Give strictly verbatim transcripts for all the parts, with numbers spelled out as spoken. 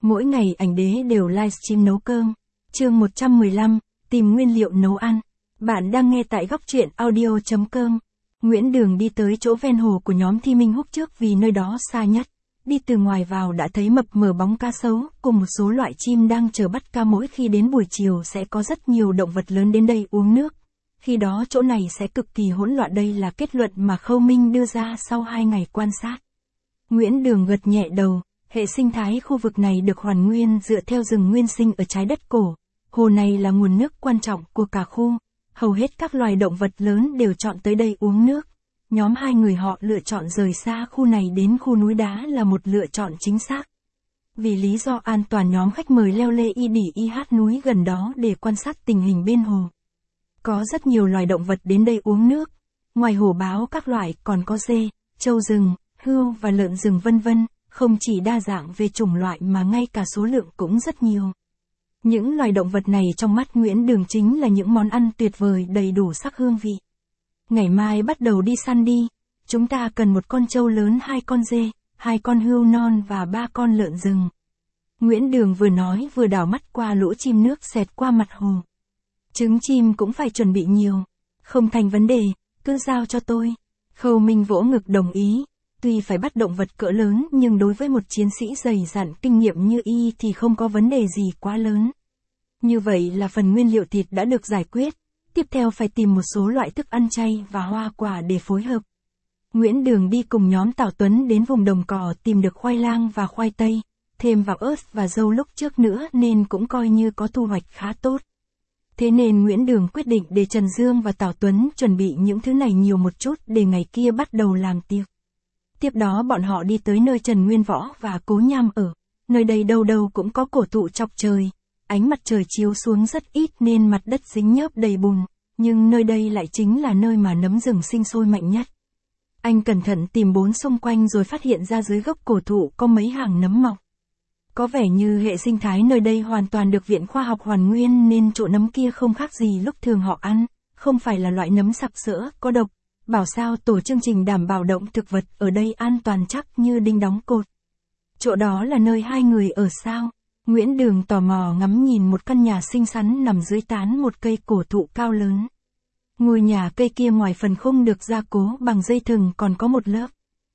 Mỗi ngày ảnh đế đều livestream nấu cơm. Chương một trăm mười lăm, tìm nguyên liệu nấu ăn. Bạn đang nghe tại góc truyện audio chấm com. Nguyễn Đường đi tới chỗ ven hồ của nhóm Thi Minh Húc trước vì nơi đó xa nhất. Đi từ ngoài vào đã thấy mập mờ bóng cá sấu, cùng một số loại chim đang chờ bắt cá. Mỗi khi đến buổi chiều sẽ có rất nhiều động vật lớn đến đây uống nước. Khi đó chỗ này sẽ cực kỳ hỗn loạn, đây là kết luận mà Khâu Minh đưa ra sau hai ngày quan sát. Nguyễn Đường gật nhẹ đầu, hệ sinh thái khu vực này được hoàn nguyên dựa theo rừng nguyên sinh ở trái đất cổ. Hồ này là nguồn nước quan trọng của cả khu, hầu hết các loài động vật lớn đều chọn tới đây uống nước. Nhóm hai người họ lựa chọn rời xa khu này đến khu núi đá là một lựa chọn chính xác. Vì lý do an toàn, nhóm khách mời leo lê y đỉ y hát núi gần đó để quan sát tình hình bên hồ. Có rất nhiều loài động vật đến đây uống nước. Ngoài hổ báo các loại còn có dê, trâu rừng, hươu và lợn rừng vân vân, không chỉ đa dạng về chủng loại mà ngay cả số lượng cũng rất nhiều. Những loài động vật này trong mắt Nguyễn Đường chính là những món ăn tuyệt vời đầy đủ sắc hương vị. Ngày mai bắt đầu đi săn đi, chúng ta cần một con trâu lớn, hai con dê, hai con hươu non và ba con lợn rừng. Nguyễn Đường vừa nói vừa đảo mắt qua lỗ chim nước xẹt qua mặt hồ. Trứng chim cũng phải chuẩn bị nhiều. Không thành vấn đề, cứ giao cho tôi. Khâu Minh vỗ ngực đồng ý. Tuy phải bắt động vật cỡ lớn nhưng đối với một chiến sĩ dày dặn kinh nghiệm như y thì không có vấn đề gì quá lớn. Như vậy là phần nguyên liệu thịt đã được giải quyết. Tiếp theo phải tìm một số loại thức ăn chay và hoa quả để phối hợp. Nguyễn Đường đi cùng nhóm Tào Tuấn đến vùng đồng cỏ tìm được khoai lang và khoai tây, thêm vào ớt và dâu lúc trước nữa nên cũng coi như có thu hoạch khá tốt. Thế nên Nguyễn Đường quyết định để Trần Dương và Tào Tuấn chuẩn bị những thứ này nhiều một chút để ngày kia bắt đầu làm tiệc. Tiếp đó bọn họ đi tới nơi Trần Nguyên Võ và Cố Nham ở. Nơi đây đâu đâu cũng có cổ thụ chọc trời. Ánh mặt trời chiếu xuống rất ít nên mặt đất dính nhớp đầy bùn. Nhưng nơi đây lại chính là nơi mà nấm rừng sinh sôi mạnh nhất. Anh cẩn thận tìm bốn xung quanh rồi phát hiện ra dưới gốc cổ thụ có mấy hàng nấm mọc. Có vẻ như hệ sinh thái nơi đây hoàn toàn được Viện Khoa học hoàn nguyên nên chỗ nấm kia không khác gì lúc thường họ ăn, không phải là loại nấm sặc sỡ, có độc. Bảo sao tổ chương trình đảm bảo động thực vật ở đây an toàn chắc như đinh đóng cột. Chỗ đó là nơi hai người ở sao? Nguyễn Đường tò mò ngắm nhìn một căn nhà xinh xắn nằm dưới tán một cây cổ thụ cao lớn. Ngôi nhà cây kia ngoài phần khung được gia cố bằng dây thừng còn có một lớp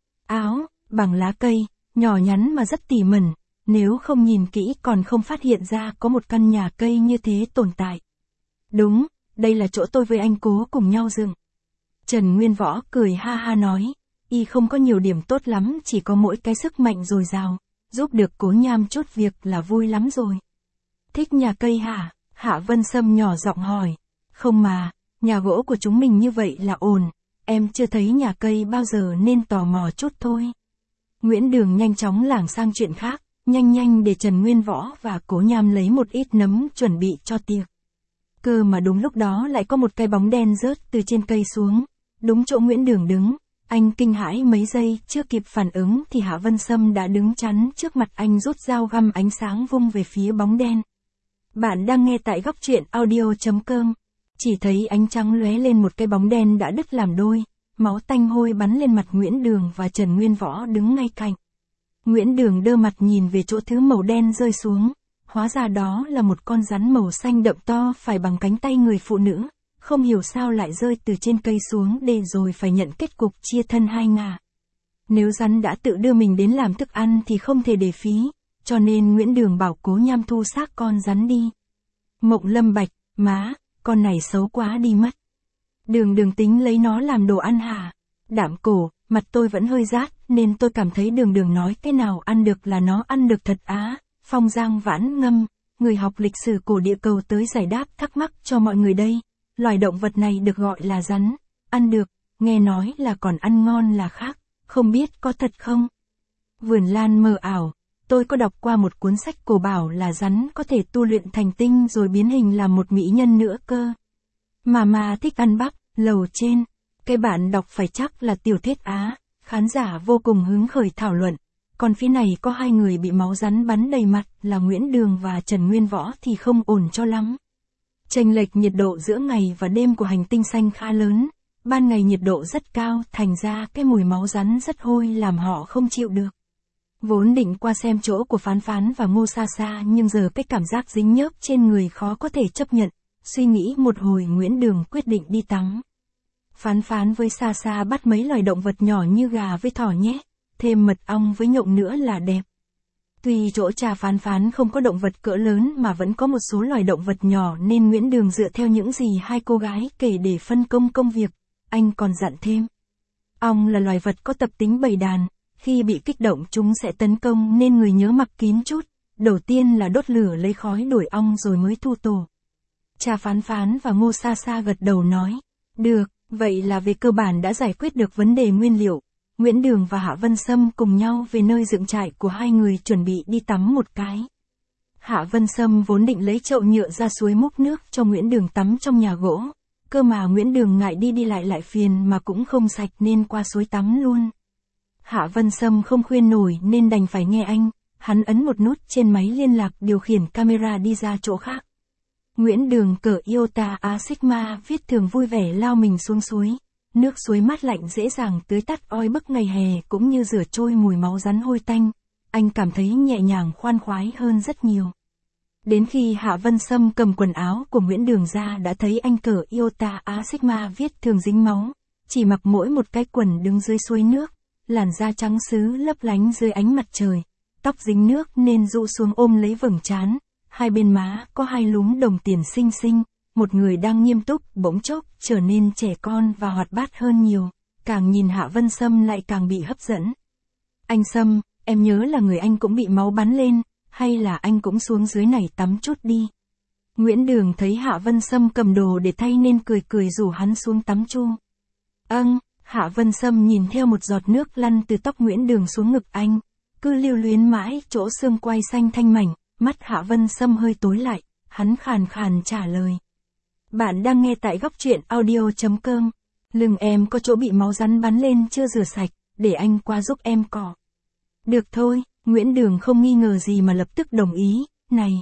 áo bằng lá cây, nhỏ nhắn mà rất tỉ mẩn. Nếu không nhìn kỹ còn không phát hiện ra có một căn nhà cây như thế tồn tại. Đúng, đây là chỗ tôi với anh Cố cùng nhau dựng. Trần Nguyên Võ cười ha ha nói, y không có nhiều điểm tốt lắm, chỉ có mỗi cái sức mạnh dồi dào, giúp được Cố Nham chút việc là vui lắm rồi. Thích nhà cây hả? Hạ Vân Sâm nhỏ giọng hỏi. Không mà, nhà gỗ của chúng mình như vậy là ổn, em chưa thấy nhà cây bao giờ nên tò mò chút thôi. Nguyễn Đường nhanh chóng lảng sang chuyện khác, nhanh nhanh để Trần Nguyên Võ và Cố Nham lấy một ít nấm chuẩn bị cho tiệc. Cơ mà đúng lúc đó lại có một cái bóng đen rớt từ trên cây xuống. Đúng chỗ Nguyễn Đường đứng, anh kinh hãi mấy giây, chưa kịp phản ứng thì Hạ Vân Sâm đã đứng chắn trước mặt anh, rút dao găm ánh sáng vung về phía bóng đen. Bạn đang nghe tại góc truyện audio chấm com. Chỉ thấy ánh trắng lóe lên, một cái bóng đen đã đứt làm đôi, máu tanh hôi bắn lên mặt Nguyễn Đường và Trần Nguyên Võ đứng ngay cạnh. Nguyễn Đường đơ mặt nhìn về chỗ thứ màu đen rơi xuống, hóa ra đó là một con rắn màu xanh đậm to phải bằng cánh tay người phụ nữ. Không hiểu sao lại rơi từ trên cây xuống để rồi phải nhận kết cục chia thân hai ngả. Nếu rắn đã tự đưa mình đến làm thức ăn thì không thể để phí, cho nên Nguyễn Đường bảo Cố Nham thu xác con rắn đi. Mộng Lâm bạch, má, con này xấu quá đi mất. Đường Đường tính lấy nó làm đồ ăn hả? Đạm cổ, mặt tôi vẫn hơi rát nên tôi cảm thấy Đường Đường nói cái nào ăn được là nó ăn được thật á. Phong Giang Vãn Ngâm, người học lịch sử cổ địa cầu tới giải đáp thắc mắc cho mọi người đây. Loài động vật này được gọi là rắn, ăn được, nghe nói là còn ăn ngon là khác, không biết có thật không? Vườn Lan mờ ảo, tôi có đọc qua một cuốn sách cổ bảo là rắn có thể tu luyện thành tinh rồi biến hình làm một mỹ nhân nữa cơ. Mà mà thích ăn bắp, lầu trên, cái bạn đọc phải chắc là tiểu thuyết Á, khán giả vô cùng hứng khởi thảo luận. Còn phía này có hai người bị máu rắn bắn đầy mặt là Nguyễn Đường và Trần Nguyên Võ thì không ổn cho lắm. Chênh lệch nhiệt độ giữa ngày và đêm của hành tinh xanh khá lớn, ban ngày nhiệt độ rất cao, thành ra cái mùi máu rắn rất hôi làm họ không chịu được. Vốn định qua xem chỗ của Phán Phán và Ngô Sa Sa nhưng giờ cái cảm giác dính nhớp trên người khó có thể chấp nhận. Suy nghĩ một hồi Nguyễn Đường quyết định đi tắm. Phán Phán với Sa Sa bắt mấy loài động vật nhỏ như gà với thỏ nhé, thêm mật ong với nhộng nữa là đẹp. Tuy chỗ cha Phán Phán không có động vật cỡ lớn mà vẫn có một số loài động vật nhỏ nên Nguyễn Đường dựa theo những gì hai cô gái kể để phân công công việc. Anh còn dặn thêm. Ong là loài vật có tập tính bầy đàn, khi bị kích động chúng sẽ tấn công nên người nhớ mặc kín chút. Đầu tiên là đốt lửa lấy khói đuổi ong rồi mới thu tổ. Cha Phán Phán và Ngô Sa Sa gật đầu nói. Được, vậy là về cơ bản đã giải quyết được vấn đề nguyên liệu. Nguyễn Đường và Hạ Vân Sâm cùng nhau về nơi dựng trại của hai người chuẩn bị đi tắm một cái. Hạ Vân Sâm vốn định lấy chậu nhựa ra suối múc nước cho Nguyễn Đường tắm trong nhà gỗ. Cơ mà Nguyễn Đường ngại đi đi lại lại phiền mà cũng không sạch nên qua suối tắm luôn. Hạ Vân Sâm không khuyên nổi nên đành phải nghe anh. Hắn ấn một nút trên máy liên lạc điều khiển camera đi ra chỗ khác. Nguyễn Đường cởi Iota A Sigma viết thường vui vẻ lao mình xuống suối. Nước suối mát lạnh dễ dàng tưới tắt oi bức ngày hè cũng như rửa trôi mùi máu rắn hôi tanh. Anh cảm thấy nhẹ nhàng khoan khoái hơn rất nhiều. Đến khi Hạ Vân Sâm cầm quần áo của Nguyễn Đường ra đã thấy anh cởi Iota A Sigma viết thường dính máu. Chỉ mặc mỗi một cái quần đứng dưới suối nước. Làn da trắng sứ lấp lánh dưới ánh mặt trời. Tóc dính nước nên rũ xuống ôm lấy vầng trán. Hai bên má có hai lúm đồng tiền xinh xinh. Một người đang nghiêm túc bỗng chốc trở nên trẻ con và hoạt bát hơn nhiều. Càng nhìn Hạ Vân Sâm lại càng bị hấp dẫn. Anh Sâm, em nhớ là người anh cũng bị máu bắn lên. Hay là anh cũng xuống dưới này tắm chút đi. Nguyễn Đường thấy Hạ Vân Sâm cầm đồ để thay nên cười cười rủ hắn xuống tắm chung. Âng, Hạ Vân Sâm nhìn theo một giọt nước lăn từ tóc Nguyễn Đường xuống ngực anh. Cứ lưu luyến mãi chỗ xương quai xanh thanh mảnh. Mắt Hạ Vân Sâm hơi tối lại. Hắn khàn khàn trả lời. Bạn đang nghe tại góc truyện audio chấm com. Lưng em có chỗ bị máu rắn bắn lên chưa rửa sạch, để anh qua giúp em cọ. Được thôi, Nguyễn Đường không nghi ngờ gì mà lập tức đồng ý. Này.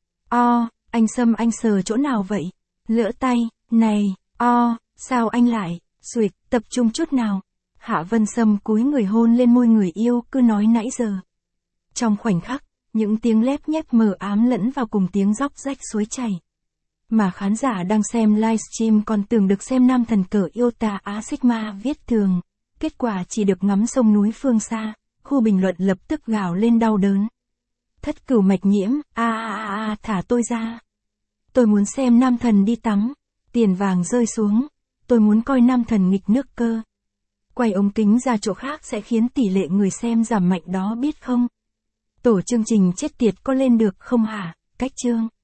O, anh Sâm anh sờ chỗ nào vậy? Lỡ tay, này, o, sao anh lại, xuỵt, tập trung chút nào. Hạ Vân Sâm cúi người hôn lên môi người yêu cứ nói nãy giờ. Trong khoảnh khắc, những tiếng lép nhép mờ ám lẫn vào cùng tiếng róc rách suối chảy. Mà khán giả đang xem livestream còn tưởng được xem nam thần cởi Iota A Sigma viết thường. Kết quả chỉ được ngắm sông núi phương xa, khu bình luận lập tức gào lên đau đớn. Thất cửu mạch nhiễm, a a a a thả tôi ra. Tôi muốn xem nam thần đi tắm. Tiền vàng rơi xuống. Tôi muốn coi nam thần nghịch nước cơ. Quay ống kính ra chỗ khác sẽ khiến tỷ lệ người xem giảm mạnh đó biết không? Tổ chương trình chết tiệt có lên được không hả? Cách chương.